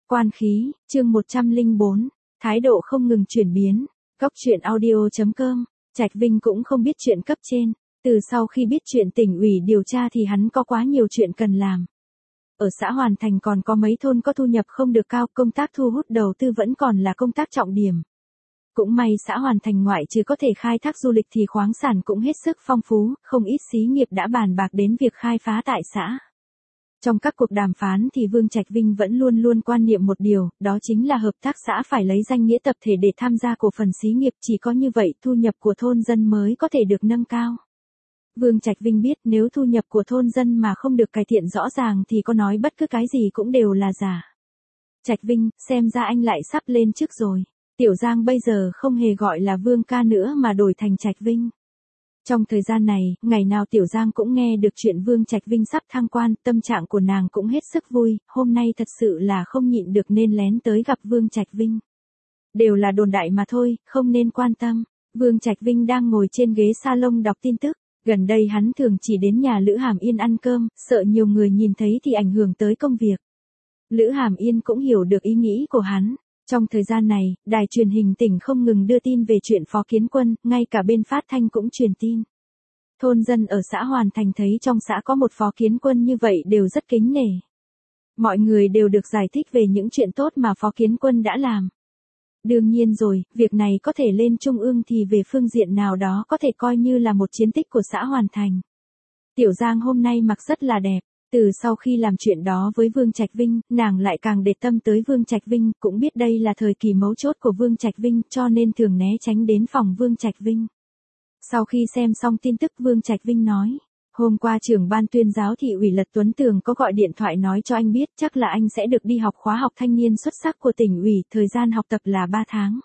Quan khí, chương 104, thái độ không ngừng chuyển biến. Góc truyện audio.com, Trạch Vinh cũng không biết chuyện cấp trên, từ sau khi biết chuyện tỉnh ủy điều tra thì hắn có quá nhiều chuyện cần làm. Ở xã Hoàn Thành còn có mấy thôn có thu nhập không được cao, công tác thu hút đầu tư vẫn còn là công tác trọng điểm. Cũng may xã Hoàn Thành ngoại trừ có thể khai thác du lịch thì khoáng sản cũng hết sức phong phú, không ít xí nghiệp đã bàn bạc đến việc khai phá tại xã. Trong các cuộc đàm phán thì Vương Trạch Vinh vẫn luôn luôn quan niệm một điều, đó chính là hợp tác xã phải lấy danh nghĩa tập thể để tham gia cổ phần xí nghiệp, chỉ có như vậy thu nhập của thôn dân mới có thể được nâng cao. Vương Trạch Vinh biết nếu thu nhập của thôn dân mà không được cải thiện rõ ràng thì có nói bất cứ cái gì cũng đều là giả. Trạch Vinh, xem ra anh lại sắp lên chức rồi. Tiểu Giang bây giờ không hề gọi là Vương ca nữa mà đổi thành Trạch Vinh. Trong thời gian này, ngày nào Tiểu Giang cũng nghe được chuyện Vương Trạch Vinh sắp thăng quan, tâm trạng của nàng cũng hết sức vui, hôm nay thật sự là không nhịn được nên lén tới gặp Vương Trạch Vinh. Đều là đồn đại mà thôi, không nên quan tâm. Vương Trạch Vinh đang ngồi trên ghế salon đọc tin tức, gần đây hắn thường chỉ đến nhà Lữ Hàm Yên ăn cơm, sợ nhiều người nhìn thấy thì ảnh hưởng tới công việc. Lữ Hàm Yên cũng hiểu được ý nghĩ của hắn. Trong thời gian này, đài truyền hình tỉnh không ngừng đưa tin về chuyện Phó Kiến Quân, ngay cả bên phát thanh cũng truyền tin. Thôn dân ở xã Hoàn Thành thấy trong xã có một Phó Kiến Quân như vậy đều rất kính nể. Mọi người đều được giải thích về những chuyện tốt mà Phó Kiến Quân đã làm. Đương nhiên rồi, việc này có thể lên trung ương thì về phương diện nào đó có thể coi như là một chiến tích của xã Hoàn Thành. Tiểu Giang hôm nay mặc rất là đẹp. Từ sau khi làm chuyện đó với Vương Trạch Vinh, nàng lại càng để tâm tới Vương Trạch Vinh, cũng biết đây là thời kỳ mấu chốt của Vương Trạch Vinh cho nên thường né tránh đến phòng Vương Trạch Vinh. Sau khi xem xong tin tức Vương Trạch Vinh nói, hôm qua trưởng ban tuyên giáo thị ủy Lật Tuấn Tường có gọi điện thoại nói cho anh biết chắc là anh sẽ được đi học khóa học thanh niên xuất sắc của tỉnh ủy, thời gian học tập là 3 tháng.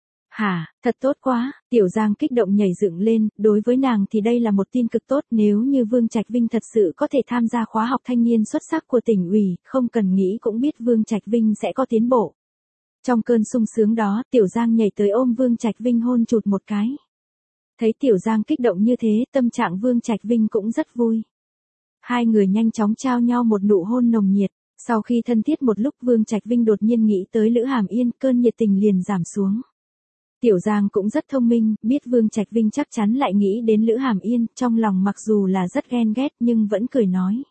Hả, thật tốt quá, Tiểu Giang kích động nhảy dựng lên, đối với nàng thì đây là một tin cực tốt, nếu như Vương Trạch Vinh thật sự có thể tham gia khóa học thanh niên xuất sắc của tỉnh ủy, không cần nghĩ cũng biết Vương Trạch Vinh sẽ có tiến bộ. Trong cơn sung sướng đó, Tiểu Giang nhảy tới ôm Vương Trạch Vinh hôn chụt một cái. Thấy Tiểu Giang kích động như thế, tâm trạng Vương Trạch Vinh cũng rất vui. Hai người nhanh chóng trao nhau một nụ hôn nồng nhiệt, sau khi thân thiết một lúc Vương Trạch Vinh đột nhiên nghĩ tới Lữ Hàm Yên, cơn nhiệt tình liền giảm xuống. Tiểu Giang cũng rất thông minh, biết Vương Trạch Vinh chắc chắn lại nghĩ đến Lữ Hàm Yên, trong lòng mặc dù là rất ghen ghét nhưng vẫn cười nói.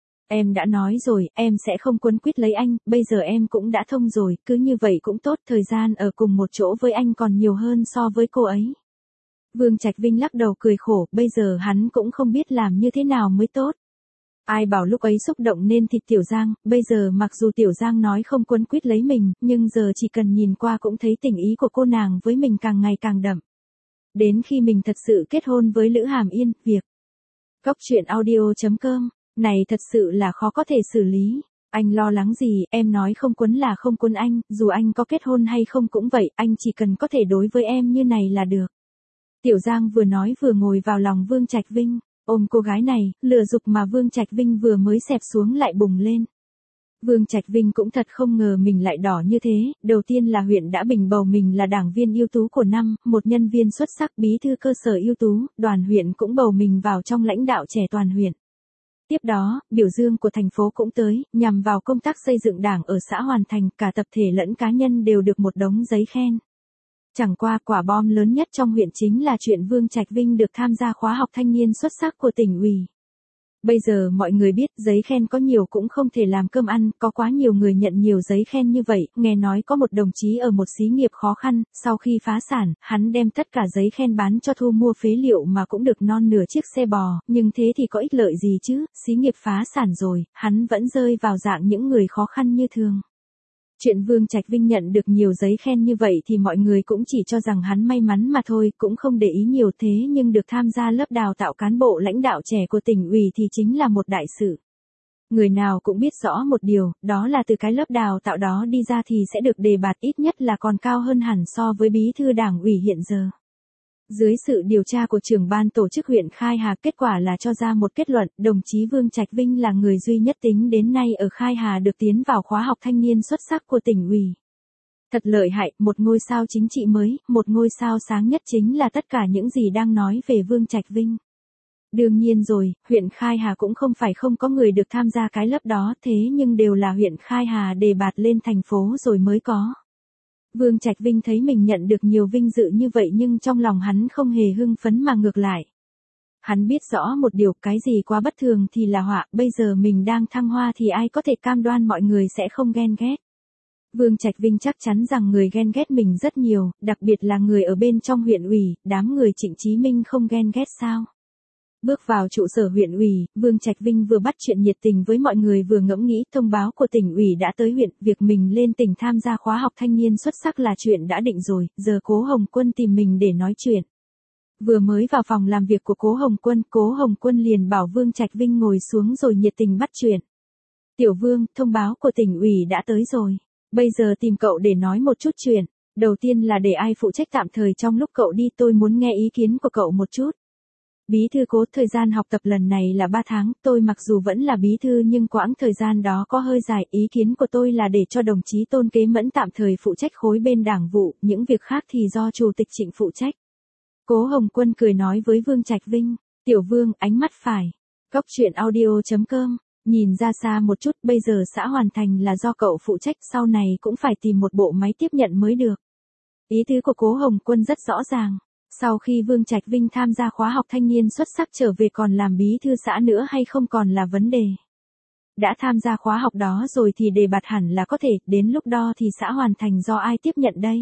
Em đã nói rồi, em sẽ không quấn quýt lấy anh, bây giờ em cũng đã thông rồi, cứ như vậy cũng tốt, thời gian ở cùng một chỗ với anh còn nhiều hơn so với cô ấy. Vương Trạch Vinh lắc đầu cười khổ, bây giờ hắn cũng không biết làm như thế nào mới tốt. Ai bảo lúc ấy xúc động nên thịt Tiểu Giang, bây giờ mặc dù Tiểu Giang nói không quấn quýt lấy mình, nhưng giờ chỉ cần nhìn qua cũng thấy tình ý của cô nàng với mình càng ngày càng đậm. Đến khi mình thật sự kết hôn với Lữ Hàm Yên, việc Góc truyện audio.com, này thật sự là khó có thể xử lý. Anh lo lắng gì, em nói không quấn là không quấn anh, dù anh có kết hôn hay không cũng vậy, anh chỉ cần có thể đối với em như này là được. Tiểu Giang vừa nói vừa ngồi vào lòng Vương Trạch Vinh. Ôm cô gái này, lửa dục mà Vương Trạch Vinh vừa mới xẹp xuống lại bùng lên. Vương Trạch Vinh cũng thật không ngờ mình lại đỏ như thế, đầu tiên là huyện đã bình bầu mình là đảng viên ưu tú của năm, một nhân viên xuất sắc, bí thư cơ sở ưu tú, đoàn huyện cũng bầu mình vào trong lãnh đạo trẻ toàn huyện. Tiếp đó, biểu dương của thành phố cũng tới, nhằm vào công tác xây dựng đảng ở xã Hoàn Thành, cả tập thể lẫn cá nhân đều được một đống giấy khen. Chẳng qua quả bom lớn nhất trong huyện chính là chuyện Vương Trạch Vinh được tham gia khóa học thanh niên xuất sắc của tỉnh ủy. Bây giờ mọi người biết giấy khen có nhiều cũng không thể làm cơm ăn, có quá nhiều người nhận nhiều giấy khen như vậy, nghe nói có một đồng chí ở một xí nghiệp khó khăn, sau khi phá sản, hắn đem tất cả giấy khen bán cho thu mua phế liệu mà cũng được non nửa chiếc xe bò, nhưng thế thì có ích lợi gì chứ, xí nghiệp phá sản rồi, hắn vẫn rơi vào dạng những người khó khăn như thường. Chuyện Vương Trạch Vinh nhận được nhiều giấy khen như vậy thì mọi người cũng chỉ cho rằng hắn may mắn mà thôi, cũng không để ý nhiều, thế nhưng được tham gia lớp đào tạo cán bộ lãnh đạo trẻ của tỉnh ủy thì chính là một đại sự. Người nào cũng biết rõ một điều, đó là từ cái lớp đào tạo đó đi ra thì sẽ được đề bạt ít nhất là còn cao hơn hẳn so với bí thư đảng ủy hiện giờ. Dưới sự điều tra của trưởng ban tổ chức huyện Khai Hà, kết quả là cho ra một kết luận, đồng chí Vương Trạch Vinh là người duy nhất tính đến nay ở Khai Hà được tiến vào khóa học thanh niên xuất sắc của tỉnh ủy. Thật lợi hại, một ngôi sao chính trị mới, một ngôi sao sáng nhất chính là tất cả những gì đang nói về Vương Trạch Vinh. Đương nhiên rồi, huyện Khai Hà cũng không phải không có người được tham gia cái lớp đó, thế nhưng đều là huyện Khai Hà đề bạt lên thành phố rồi mới có. Vương Trạch Vinh thấy mình nhận được nhiều vinh dự như vậy nhưng trong lòng hắn không hề hưng phấn mà ngược lại. Hắn biết rõ một điều, cái gì quá bất thường thì là họa, bây giờ mình đang thăng hoa thì ai có thể cam đoan mọi người sẽ không ghen ghét. Vương Trạch Vinh chắc chắn rằng người ghen ghét mình rất nhiều, đặc biệt là người ở bên trong huyện ủy, đám người Trịnh Chí Minh không ghen ghét sao? Bước vào trụ sở huyện ủy, Vương Trạch Vinh vừa bắt chuyện nhiệt tình với mọi người vừa ngẫm nghĩ thông báo của tỉnh ủy đã tới huyện, việc mình lên tỉnh tham gia khóa học thanh niên xuất sắc là chuyện đã định rồi, giờ Cố Hồng Quân tìm mình để nói chuyện. Vừa mới vào phòng làm việc của Cố Hồng Quân liền bảo Vương Trạch Vinh ngồi xuống rồi nhiệt tình bắt chuyện. Tiểu Vương, thông báo của tỉnh ủy đã tới rồi. Bây giờ tìm cậu để nói một chút chuyện. Đầu tiên là để ai phụ trách tạm thời trong lúc cậu đi, tôi muốn nghe ý kiến của cậu một chút. Bí thư Cố, thời gian học tập lần này là 3 tháng, tôi mặc dù vẫn là bí thư nhưng quãng thời gian đó có hơi dài, ý kiến của tôi là để cho đồng chí Tôn Kế Mẫn tạm thời phụ trách khối bên đảng vụ, những việc khác thì do Chủ tịch Trịnh phụ trách. Cố Hồng Quân cười nói với Vương Trạch Vinh, Tiểu Vương, ánh mắt phải. Góc truyện audio.com, nhìn ra xa một chút, bây giờ xã Hoàn Thành là do cậu phụ trách, sau này cũng phải tìm một bộ máy tiếp nhận mới được. Ý tứ của Cố Hồng Quân rất rõ ràng. Sau khi Vương Trạch Vinh tham gia khóa học thanh niên xuất sắc trở về còn làm bí thư xã nữa hay không còn là vấn đề. Đã tham gia khóa học đó rồi thì đề bạt hẳn là có thể, đến lúc đó thì xã Hoàn Thành do ai tiếp nhận đây?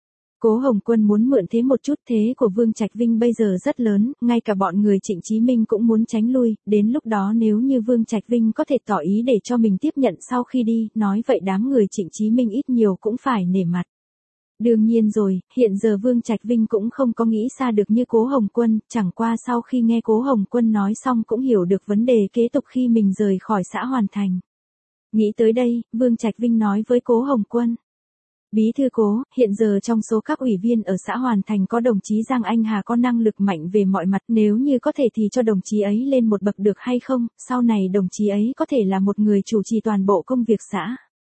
Cố Hồng Quân muốn mượn thế một chút, thế của Vương Trạch Vinh bây giờ rất lớn, ngay cả bọn người Trịnh Chí Minh cũng muốn tránh lui, đến lúc đó nếu như Vương Trạch Vinh có thể tỏ ý để cho mình tiếp nhận sau khi đi, nói vậy đám người Trịnh Chí Minh ít nhiều cũng phải nể mặt. Đương nhiên rồi, hiện giờ Vương Trạch Vinh cũng không có nghĩ xa được như Cố Hồng Quân, chẳng qua sau khi nghe Cố Hồng Quân nói xong cũng hiểu được vấn đề kế tục khi mình rời khỏi xã Hoàn Thành. Nghĩ tới đây, Vương Trạch Vinh nói với Cố Hồng Quân. Bí thư Cố, hiện giờ trong số các ủy viên ở xã Hoàn Thành có đồng chí Giang Anh Hà có năng lực mạnh về mọi mặt, nếu như có thể thì cho đồng chí ấy lên một bậc được hay không, sau này đồng chí ấy có thể là một người chủ trì toàn bộ công việc xã.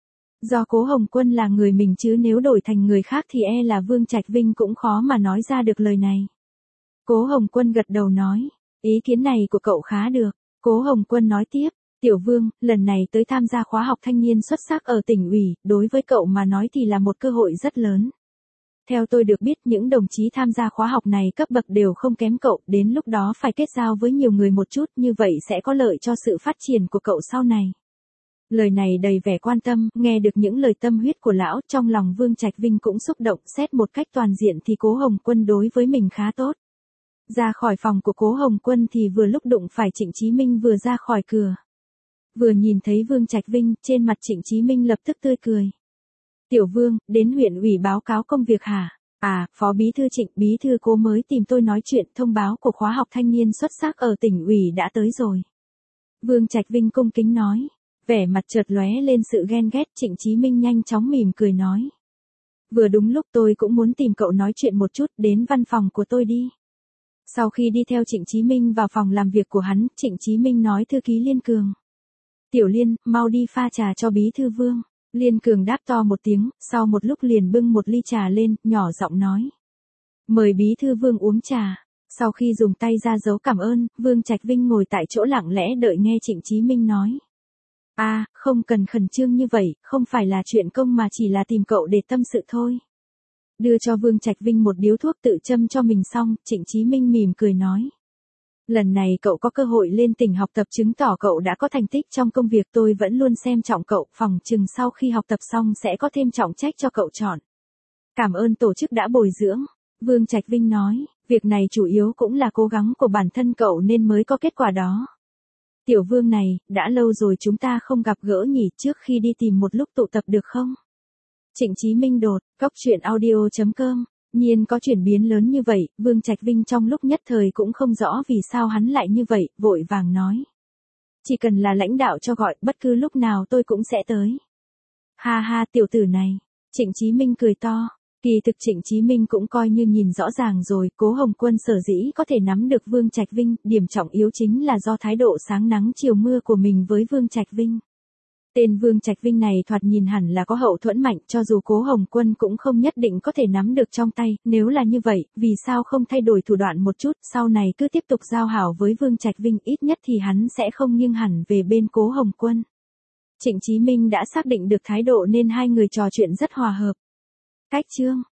Do Cố Hồng Quân là người mình chứ nếu đổi thành người khác thì e là Vương Trạch Vinh cũng khó mà nói ra được lời này. Cố Hồng Quân gật đầu nói, ý kiến này của cậu khá được. Cố Hồng Quân nói tiếp, Tiểu Vương, lần này tới tham gia khóa học thanh niên xuất sắc ở tỉnh ủy, đối với cậu mà nói thì là một cơ hội rất lớn. Theo tôi được biết những đồng chí tham gia khóa học này cấp bậc đều không kém cậu, đến lúc đó phải kết giao với nhiều người một chút, như vậy sẽ có lợi cho sự phát triển của cậu sau này. Lời này đầy vẻ quan tâm, nghe được những lời tâm huyết của lão, trong lòng Vương Trạch Vinh cũng xúc động, xét một cách toàn diện thì Cố Hồng Quân đối với mình khá tốt. Ra khỏi phòng của Cố Hồng Quân thì vừa lúc đụng phải Trịnh Chí Minh vừa ra khỏi cửa. Vừa nhìn thấy Vương Trạch Vinh, trên mặt Trịnh Chí Minh lập tức tươi cười. Tiểu Vương, đến huyện ủy báo cáo công việc hả? À, Phó Bí thư Trịnh, Bí thư Cố mới tìm tôi nói chuyện, thông báo của khóa học thanh niên xuất sắc ở tỉnh ủy đã tới rồi. Vương Trạch Vinh cung kính nói. Vẻ mặt chợt lóe lên sự ghen ghét, Trịnh Chí Minh nhanh chóng mỉm cười nói. Vừa đúng lúc tôi cũng muốn tìm cậu nói chuyện một chút, đến văn phòng của tôi đi. Sau khi đi theo Trịnh Chí Minh vào phòng làm việc của hắn, Trịnh Chí Minh nói thư ký Liên Cường. Tiểu Liên, mau đi pha trà cho Bí thư Vương. Liên Cường đáp to một tiếng, sau một lúc liền bưng một ly trà lên, nhỏ giọng nói. Mời Bí thư Vương uống trà. Sau khi dùng tay ra dấu cảm ơn, Vương Trạch Vinh ngồi tại chỗ lặng lẽ đợi nghe Trịnh Chí Minh nói. À, không cần khẩn trương như vậy, không phải là chuyện công mà chỉ là tìm cậu để tâm sự thôi. Đưa cho Vương Trạch Vinh một điếu thuốc tự châm cho mình xong, Trịnh Chí Minh mỉm cười nói. Lần này cậu có cơ hội lên tỉnh học tập chứng tỏ cậu đã có thành tích trong công việc, tôi vẫn luôn xem trọng cậu, phòng chừng sau khi học tập xong sẽ có thêm trọng trách cho cậu chọn. Cảm ơn tổ chức đã bồi dưỡng. Vương Trạch Vinh nói, việc này chủ yếu cũng là cố gắng của bản thân cậu nên mới có kết quả đó. Tiểu Vương này, đã lâu rồi chúng ta không gặp gỡ nhỉ, trước khi đi tìm một lúc tụ tập được không? Trịnh Chí Minh đột, góc truyện audio.com, nhiên có chuyển biến lớn như vậy, Vương Trạch Vinh trong lúc nhất thời cũng không rõ vì sao hắn lại như vậy, vội vàng nói. Chỉ cần là lãnh đạo cho gọi, bất cứ lúc nào tôi cũng sẽ tới. Ha ha, tiểu tử này. Trịnh Chí Minh cười to. Kỳ thực Trịnh Chí Minh cũng coi như nhìn rõ ràng rồi, Cố Hồng Quân sở dĩ có thể nắm được Vương Trạch Vinh, điểm trọng yếu chính là do thái độ sáng nắng chiều mưa của mình với Vương Trạch Vinh. Tên Vương Trạch Vinh này thoạt nhìn hẳn là có hậu thuẫn mạnh, cho dù Cố Hồng Quân cũng không nhất định có thể nắm được trong tay, nếu là như vậy, vì sao không thay đổi thủ đoạn một chút, sau này cứ tiếp tục giao hảo với Vương Trạch Vinh, ít nhất thì hắn sẽ không nghiêng hẳn về bên Cố Hồng Quân. Trịnh Chí Minh đã xác định được thái độ nên hai người trò chuyện rất hòa hợp. Cách chương